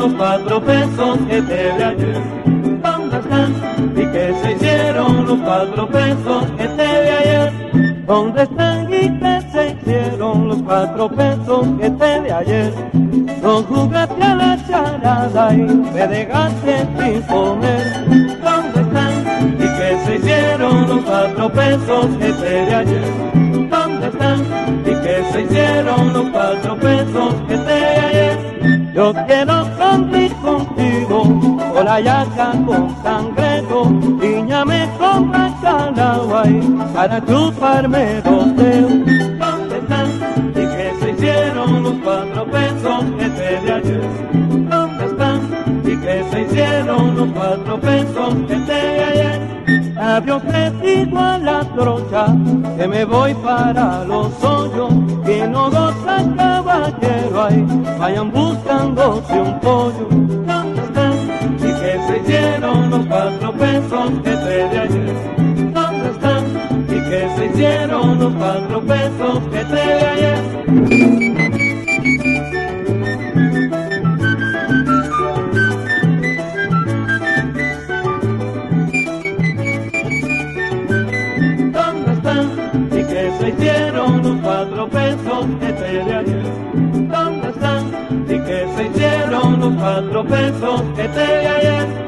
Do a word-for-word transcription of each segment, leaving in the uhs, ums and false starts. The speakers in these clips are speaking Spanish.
los cuatro pesos que te di ayer? ¿Dónde están? ¿Y qué se hicieron los cuatro pesos que te di ayer? ¿Dónde están y qué se hicieron los cuatro pesos que te di ayer? No jugaste a la charada y me dejaste sin comer. ¿Dónde están? ¿Y qué se hicieron los cuatro pesos que te di ayer? ¿Dónde están? ¿Y qué se hicieron los cuatro pesos que te di ayer? Yo quiero convivir contigo, con la yaca con cangrejo, piñame con bacalao para chuparme los dedos. ¿Dónde están? ¿Y qué se hicieron los cuatro pesos que te di ayer? ¿Dónde están? ¿Y qué se hicieron los cuatro pesos que te di ayer? Adiós te digo a la trocha, que me voy para los hoyos, que no goza caballero ahí, vayan buscándose un pollo. ¿Dónde están? ¿Y qué se hicieron los cuatro pesos que te di ayer? ¿Dónde están? ¿Y qué se hicieron los cuatro pesos que te di ayer? Se hicieron los cuatro pesos que te di ayer. ¿Dónde están? ¿Y qué se hicieron los cuatro pesos que te di ayer?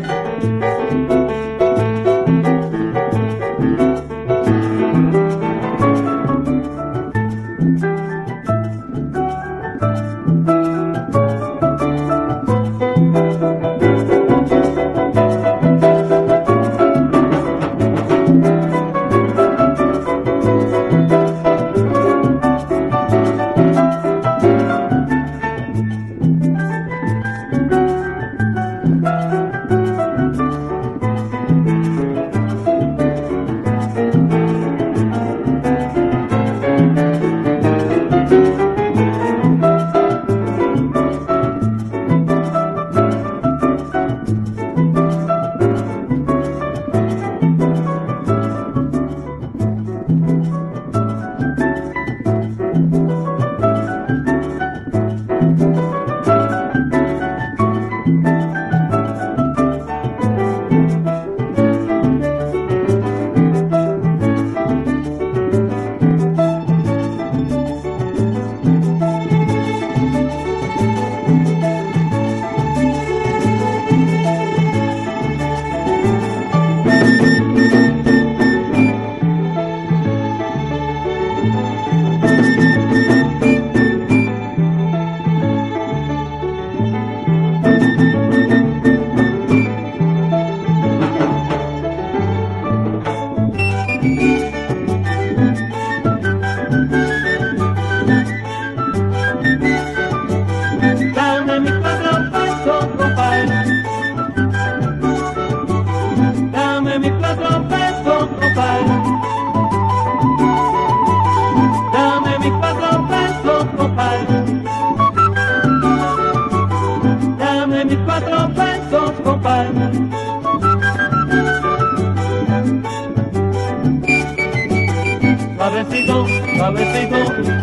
Suavecito, suavecito,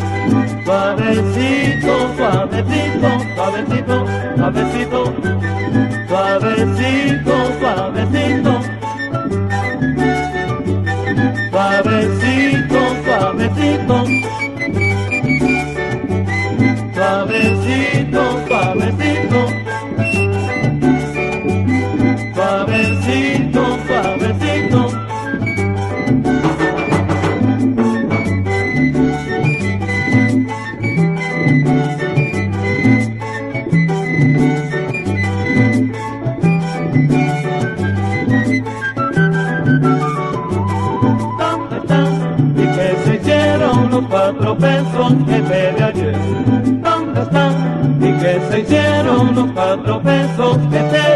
suavecito, suavecito, suavecito, suavecito, suavecito, suavecito, suavecito, suavecito, suavecito, suavecito, suavecito, suavecito. Cuatro pesos que te di ayer. ¿Dónde están? ¿Y qué se hicieron los cuatro pesos que te